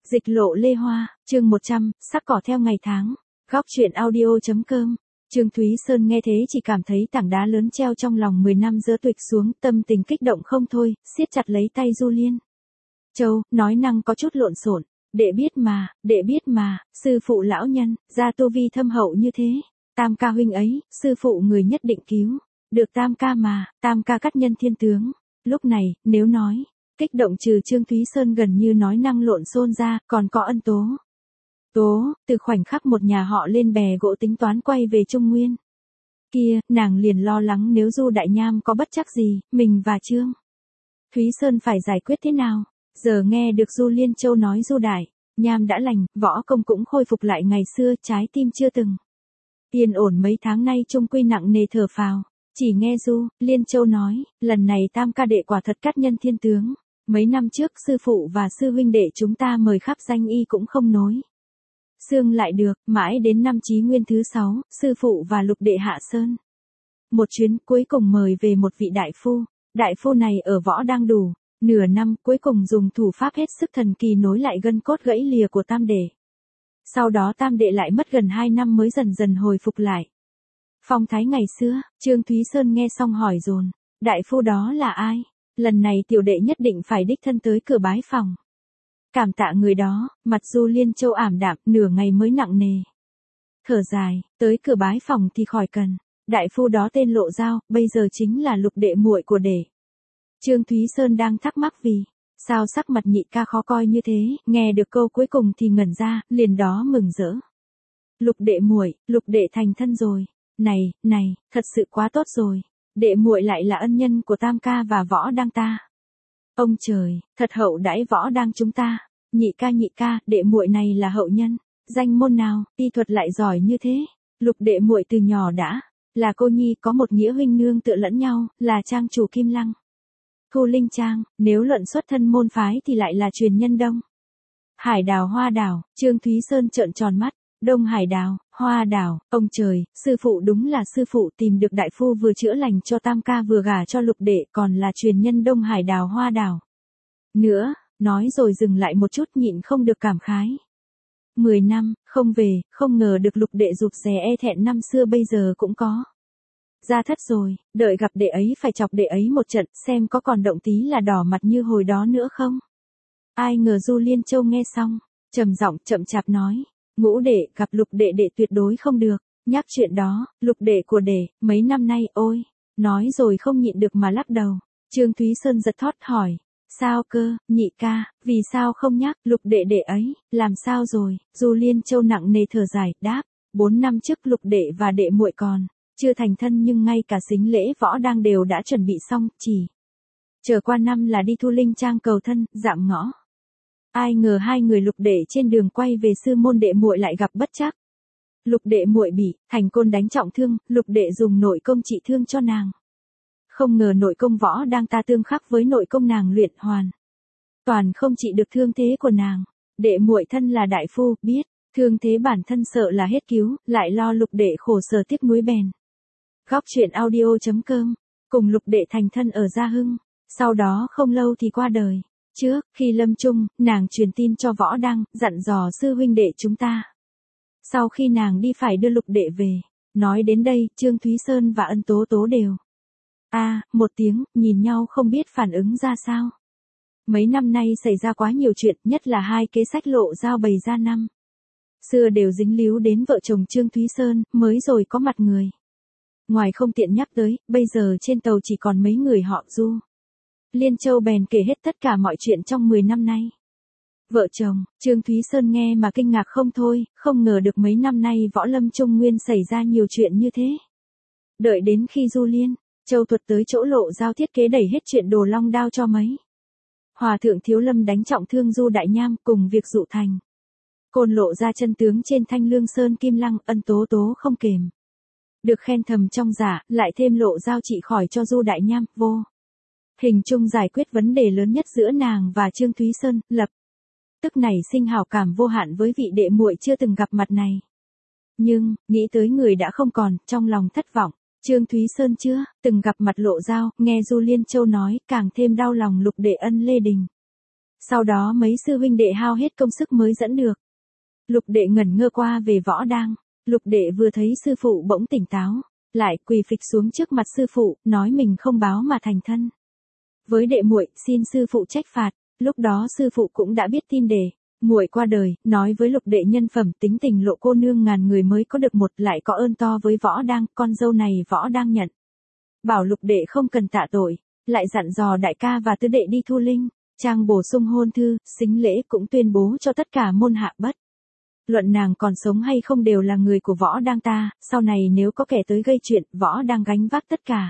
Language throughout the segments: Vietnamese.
Dịch lộ Lê Hoa, chương 100, sắc cỏ theo ngày tháng. Góc truyện audio.com. Trương Thúy Sơn nghe thế chỉ cảm thấy tảng đá lớn treo trong lòng 10 năm dỡ tuịch xuống, tâm tình kích động không thôi, siết chặt lấy tay Du Liên. Châu, nói năng có chút lộn xộn. Đệ biết mà, sư phụ lão nhân, gia tu vi thâm hậu như thế. Tam ca huynh ấy, sư phụ người nhất định cứu. Được tam ca mà, tam ca cắt nhân thiên tướng. Lúc này, nếu nói, kích động trừ Trương Thúy Sơn gần như nói năng lộn xôn ra, còn có Ân Tố. Tố, từ khoảnh khắc một nhà họ lên bè gỗ tính toán quay về Trung Nguyên. Kia, nàng liền lo lắng nếu Du Đại Nham có bất trắc gì, mình và Trương Thúy Sơn phải giải quyết thế nào. Giờ nghe được Du Liên Châu nói Du Đại Nham đã lành, võ công cũng khôi phục lại ngày xưa, trái tim chưa từng yên ổn mấy tháng nay trung quy nặng nề thở phào. Chỉ nghe Du Liên Châu nói, lần này tam ca đệ quả thật cắt nhân thiên tướng. Mấy năm trước sư phụ và sư huynh đệ chúng ta mời khắp danh y cũng không nối xương lại được, mãi đến năm Chí Nguyên thứ 6, sư phụ và lục đệ hạ sơn. Một chuyến cuối cùng mời về một vị đại phu. Đại phu này ở võ đang đủ nửa năm, cuối cùng dùng thủ pháp hết sức thần kỳ nối lại gân cốt gãy lìa của tam đệ. Sau đó tam đệ lại mất gần 2 năm mới dần dần hồi phục lại phong thái ngày xưa. Trương Thúy Sơn nghe xong hỏi dồn, đại phu đó là ai? Lần này tiểu đệ nhất định phải đích thân tới cửa bái phòng. Cảm tạ người đó. Mặt Du Liên Châu ảm đạm, nửa ngày mới nặng nề thở dài, tới cửa bái phòng thì khỏi cần. Đại phu đó tên Lộ Giao, bây giờ chính là lục đệ muội của đệ. Trương Thúy Sơn đang thắc mắc vì sao sắc mặt nhị ca khó coi như thế, nghe được câu cuối cùng thì ngẩn ra, liền đó mừng rỡ. Lục đệ muội, lục đệ thành thân rồi. Này, thật sự quá tốt rồi. Đệ muội lại là ân nhân của tam ca và võ đang ta. Ông trời, thật hậu đãi võ đang chúng ta. Nhị ca, đệ muội này là hậu nhân danh môn nào, y thuật lại giỏi như thế. Lục đệ muội từ nhỏ đã là cô nhi, có một nghĩa huynh nương tựa lẫn nhau, là trang chủ Kim Lăng Thu Linh Trang. Nếu luận xuất thân môn phái thì lại là truyền nhân Đông Hải Đào Hoa Đào. Trương Thúy Sơn trợn tròn mắt. Đông Hải Đào, Hoa Đào, ông trời, sư phụ đúng là sư phụ, tìm được đại phu vừa chữa lành cho tam ca vừa gả cho lục đệ, còn là truyền nhân Đông Hải Đào Hoa Đào. Nữa, nói rồi dừng lại một chút, nhịn không được cảm khái. 10 năm, không về, không ngờ được lục đệ rụt rè e thẹn năm xưa bây giờ cũng có ra thất rồi, đợi gặp đệ ấy phải chọc đệ ấy một trận, xem có còn động tí là đỏ mặt như hồi đó nữa không. Ai ngờ Du Liên Châu nghe xong, trầm giọng chậm chạp nói, ngũ đệ gặp lục đệ đệ tuyệt đối không được. Nhắc chuyện đó, lục đệ của đệ, mấy năm nay, ôi, nói rồi không nhịn được mà lắc đầu. Trương Thúy Sơn giật thót hỏi, sao cơ, nhị ca, vì sao không nhắc, lục đệ đệ ấy, làm sao rồi? Du Liên Châu nặng nề thở dài, đáp, 4 năm trước lục đệ và đệ muội còn chưa thành thân, nhưng ngay cả sính lễ võ đang đều đã chuẩn bị xong, chỉ chờ qua năm là đi Thu Linh Trang cầu thân, dạm ngõ. Ai ngờ hai người lục đệ trên đường quay về sư môn đệ muội lại gặp bất trắc. Lục đệ muội bị Thành Côn đánh trọng thương, lục đệ dùng nội công trị thương cho nàng. Không ngờ nội công võ đang ta tương khắc với nội công nàng luyện hoàn toàn không trị được thương thế của nàng. Đệ muội thân là đại phu, biết thương thế bản thân sợ là hết cứu, lại lo lục đệ khổ sở tiếc nuối bèn. Góc truyện audio.com. Cùng lục đệ thành thân ở Gia Hưng, sau đó không lâu thì qua đời. Trước khi lâm chung, nàng truyền tin cho võ đăng, dặn dò sư huynh đệ chúng ta. Sau khi nàng đi phải đưa lục đệ về. Nói đến đây, Trương Thúy Sơn và Ân Tố Tố đều một tiếng, nhìn nhau không biết phản ứng ra sao. Mấy năm nay xảy ra quá nhiều chuyện, nhất là hai kế sách Lộ Giao bày ra năm xưa đều dính líu đến vợ chồng Trương Thúy Sơn, mới rồi có mặt người ngoài không tiện nhắc tới, bây giờ trên tàu chỉ còn mấy người họ Du Liên Châu bèn kể hết tất cả mọi chuyện trong 10 năm nay. Vợ chồng Trương Thúy Sơn nghe mà kinh ngạc không thôi, không ngờ được mấy năm nay võ lâm Trung Nguyên xảy ra nhiều chuyện như thế. Đợi đến khi Du Liên Châu thuật tới chỗ Lộ Giao thiết kế đẩy hết chuyện Đồ Long Đao cho mấy hòa thượng Thiếu Lâm đánh trọng thương Du Đại Nham, cùng việc dụ Thành Côn lộ ra chân tướng trên Thanh Lương Sơn Kim Lăng, Ân Tố Tố không kềm được khen thầm trong dạ, lại thêm Lộ Giao trị khỏi cho Du Đại Nham, vô hình chung giải quyết vấn đề lớn nhất giữa nàng và Trương Thúy Sơn, lập tức nảy sinh hảo cảm vô hạn với vị đệ muội chưa từng gặp mặt này. Nhưng, nghĩ tới người đã không còn, trong lòng thất vọng. Trương Thúy Sơn chưa từng gặp mặt Lộ Giao, nghe Du Liên Châu nói, càng thêm đau lòng lục đệ Ân Lê Đình. Sau đó mấy sư huynh đệ hao hết công sức mới dẫn được. Lục đệ ngẩn ngơ qua về Võ Đang. Lục đệ vừa thấy sư phụ bỗng tỉnh táo, lại quỳ phịch xuống trước mặt sư phụ, nói mình không báo mà thành thân. Với đệ muội, xin sư phụ trách phạt. Lúc đó sư phụ cũng đã biết tin đệ muội qua đời, nói với lục đệ nhân phẩm tính tình lộ cô nương ngàn người mới có được một, lại có ơn to với Võ Đang, con dâu này Võ Đang nhận. Bảo lục đệ không cần tạ tội, lại dặn dò đại ca và tứ đệ đi thu linh, trang bổ sung hôn thư, sính lễ, cũng tuyên bố cho tất cả môn hạ bất luận nàng còn sống hay không đều là người của Võ Đang ta, sau này nếu có kẻ tới gây chuyện, Võ Đang gánh vác tất cả.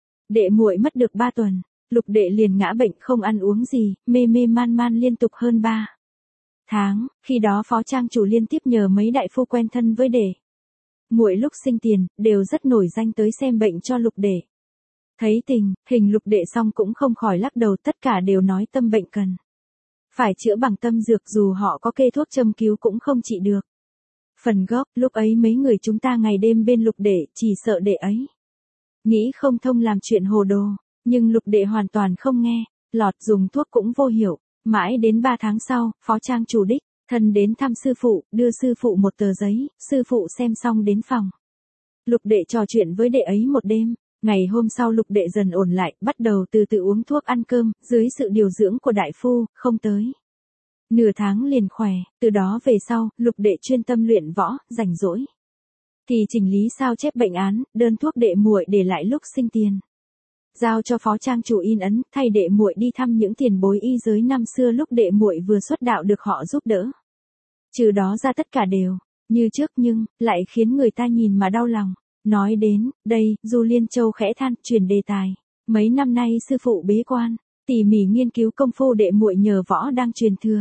Đệ muội mất được 3 tuần, lục đệ liền ngã bệnh không ăn uống gì, mê mê man man liên tục hơn 3 tháng, khi đó phó trang chủ liên tiếp nhờ mấy đại phu quen thân với đệ muội lúc sinh tiền, đều rất nổi danh tới xem bệnh cho lục đệ. Thấy tình hình lục đệ xong cũng không khỏi lắc đầu, tất cả đều nói tâm bệnh cần phải chữa bằng tâm dược, dù họ có kê thuốc châm cứu cũng không trị được. Phần gốc, lúc ấy mấy người chúng ta ngày đêm bên lục đệ, chỉ sợ đệ ấy nghĩ không thông làm chuyện hồ đồ, nhưng lục đệ hoàn toàn không nghe, lọt dùng thuốc cũng vô hiệu. Mãi đến 3 tháng sau, phó trang chủ đích thân đến thăm sư phụ, đưa sư phụ một tờ giấy, sư phụ xem xong đến phòng. Lục đệ trò chuyện với đệ ấy một đêm. Ngày hôm sau lục đệ dần ổn lại, bắt đầu từ từ uống thuốc ăn cơm, dưới sự điều dưỡng của đại phu, không tới nửa tháng liền khỏe. Từ đó về sau, lục đệ chuyên tâm luyện võ, rảnh rỗi thì chỉnh lý sao chép bệnh án, đơn thuốc đệ muội để lại lúc sinh tiền, giao cho phó trang chủ in ấn, thay đệ muội đi thăm những tiền bối y giới năm xưa lúc đệ muội vừa xuất đạo được họ giúp đỡ. Trừ đó ra tất cả đều như trước, nhưng lại khiến người ta nhìn mà đau lòng. Nói đến đây, Du Liên Châu khẽ than, chuyển đề tài. Mấy năm nay sư phụ bế quan, tỉ mỉ nghiên cứu công phu đệ muội nhờ Võ Đang truyền thừa.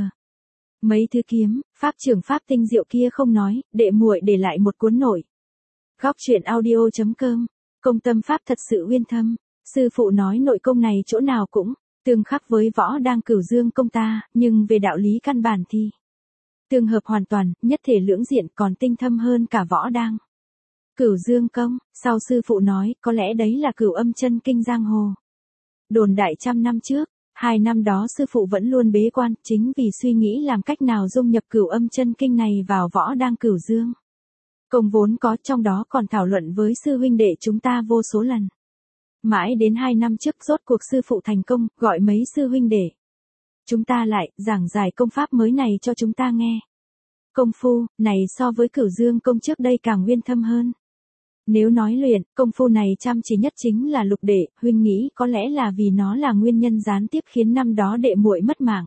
Mấy thứ kiếm, pháp trưởng pháp tinh diệu kia không nói, đệ muội để lại một cuốn nội. Góc truyện audio.com, công tâm pháp thật sự uyên thâm. Sư phụ nói nội công này chỗ nào cũng tương khắc với Võ Đang Cửu Dương công ta, nhưng về đạo lý căn bản thì tương hợp hoàn toàn, nhất thể lưỡng diện, còn tinh thâm hơn cả Võ Đang Cửu Dương công. Sau sư phụ nói, có lẽ đấy là Cửu Âm Chân Kinh giang hồ đồn đại trăm năm trước. 2 năm đó sư phụ vẫn luôn bế quan, chính vì suy nghĩ làm cách nào dung nhập Cửu Âm Chân Kinh này vào Võ Đang Cửu Dương công vốn có, trong đó còn thảo luận với sư huynh đệ chúng ta vô số lần. Mãi đến 2 năm trước rốt cuộc sư phụ thành công, gọi mấy sư huynh đệ chúng ta lại, giảng giải công pháp mới này cho chúng ta nghe. Công phu này so với Cửu Dương công trước đây càng uyên thâm hơn. Nếu nói luyện, công phu này chăm chỉ nhất chính là lục đệ, huynh nghĩ có lẽ là vì nó là nguyên nhân gián tiếp khiến năm đó đệ muội mất mạng.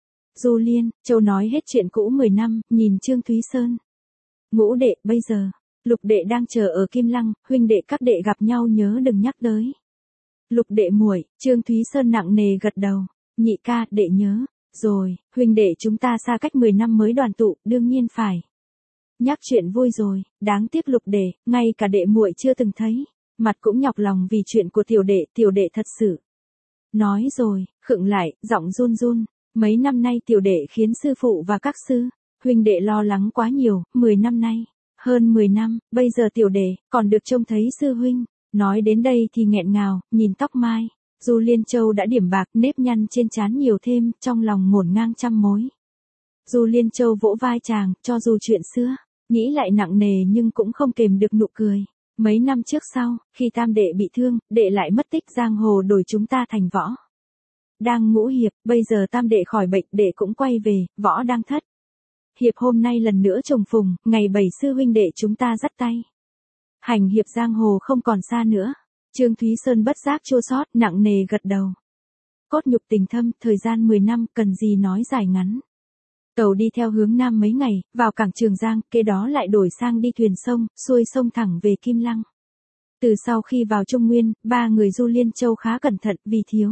Du Liên Châu nói hết chuyện cũ 10 năm, nhìn Trương Thúy Sơn. Ngũ đệ, bây giờ, lục đệ đang chờ ở Kim Lăng, huynh đệ các đệ gặp nhau nhớ đừng nhắc tới lục đệ muội. Trương Thúy Sơn nặng nề gật đầu. Nhị ca, đệ nhớ rồi, huynh đệ chúng ta xa cách 10 năm mới đoàn tụ, đương nhiên phải nhắc chuyện vui rồi. Đáng tiếc lục đệ, ngay cả đệ muội chưa từng thấy mặt cũng nhọc lòng vì chuyện của tiểu đệ thật sự nói rồi, khựng lại, giọng run run. Mấy năm nay tiểu đệ khiến sư phụ và các sư huynh đệ lo lắng quá nhiều, 10 năm nay, hơn 10 năm, bây giờ tiểu đệ còn được trông thấy sư huynh. Nói đến đây thì nghẹn ngào, nhìn tóc mai Du Liên Châu đã điểm bạc, nếp nhăn trên trán nhiều thêm, trong lòng ngổn ngang trăm mối. Du Liên Châu vỗ vai chàng, cho dù chuyện xưa nghĩ lại nặng nề nhưng cũng không kềm được nụ cười. Mấy năm trước sau, khi tam đệ bị thương, đệ lại mất tích, giang hồ đổi chúng ta thành Võ Đang ngũ hiệp, bây giờ tam đệ khỏi bệnh, đệ cũng quay về Võ Đang thất hiệp. Hôm nay lần nữa trùng phùng, ngày 7 sư huynh đệ chúng ta dắt tay hành hiệp, giang hồ không còn xa nữa. Trương Thúy Sơn bất giác chua xót, nặng nề gật đầu. Cốt nhục tình thâm, thời gian 10 năm, cần gì nói dài ngắn. Tàu đi theo hướng nam mấy ngày, vào cảng Trường Giang, kế đó lại đổi sang đi thuyền sông, xuôi sông thẳng về Kim Lăng. Từ sau khi vào Trung Nguyên, 3 người Du Liên Châu khá cẩn thận, vì Thiếu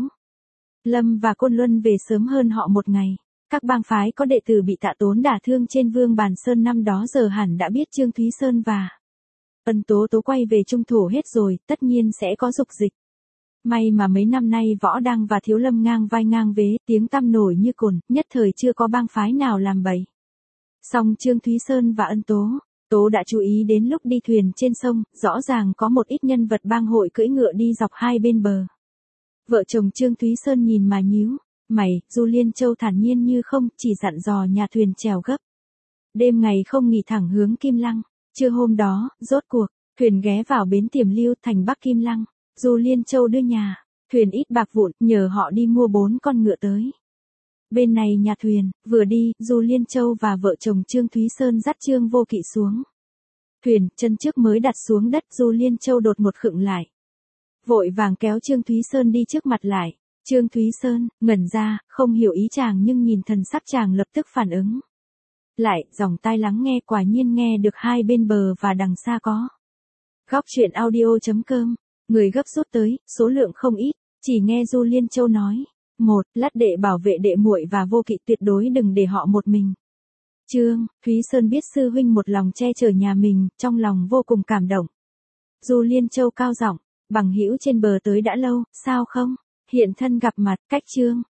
Lâm và Côn Luân về sớm hơn họ một ngày. Các bang phái có đệ tử bị Tạ Tốn đả thương trên Vương Bàn Sơn năm đó giờ hẳn đã biết Trương Thúy Sơn và Ân Tố Tố quay về trung thổ hết rồi, tất nhiên sẽ có dục dịch. May mà mấy năm nay Võ Đang và Thiếu Lâm ngang vai ngang vế, tiếng tăm nổi như cồn, nhất thời chưa có bang phái nào làm bậy. Song Trương Thúy Sơn và Ân Tố đã chú ý đến lúc đi thuyền trên sông, rõ ràng có một ít nhân vật bang hội cưỡi ngựa đi dọc hai bên bờ. Vợ chồng Trương Thúy Sơn nhìn mà nhíu Mày, Du Liên Châu thản nhiên như không, chỉ dặn dò nhà thuyền chèo gấp. Đêm ngày không nghỉ thẳng hướng Kim Lăng. Trưa hôm đó, rốt cuộc, thuyền ghé vào bến Tiềm Lưu thành Bắc Kim Lăng. Du Liên Châu đưa nhà thuyền ít bạc vụn, nhờ họ đi mua 4 con ngựa tới. Bên này nhà thuyền, vừa đi, Du Liên Châu và vợ chồng Trương Thúy Sơn dắt Trương Vô Kỵ xuống. Thuyền, chân trước mới đặt xuống đất, Du Liên Châu đột một khựng lại. Vội vàng kéo Trương Thúy Sơn đi trước mặt lại. Trương Thúy Sơn, ngẩn ra, không hiểu ý chàng nhưng nhìn thần sắc chàng lập tức phản ứng. Lại, dòng tai lắng nghe quả nhiên nghe được hai bên bờ và đằng xa có. Góc truyện audio.com, người gấp rút tới, số lượng không ít, chỉ nghe Du Liên Châu nói. 1. Lát đệ bảo vệ đệ muội và Vô Kỵ tuyệt đối đừng để họ một mình. Trương Thúy Sơn biết sư huynh một lòng che chở nhà mình, trong lòng vô cùng cảm động. Du Liên Châu cao giọng, bằng hữu trên bờ tới đã lâu, sao không? Hiện thân gặp mặt, cách Trương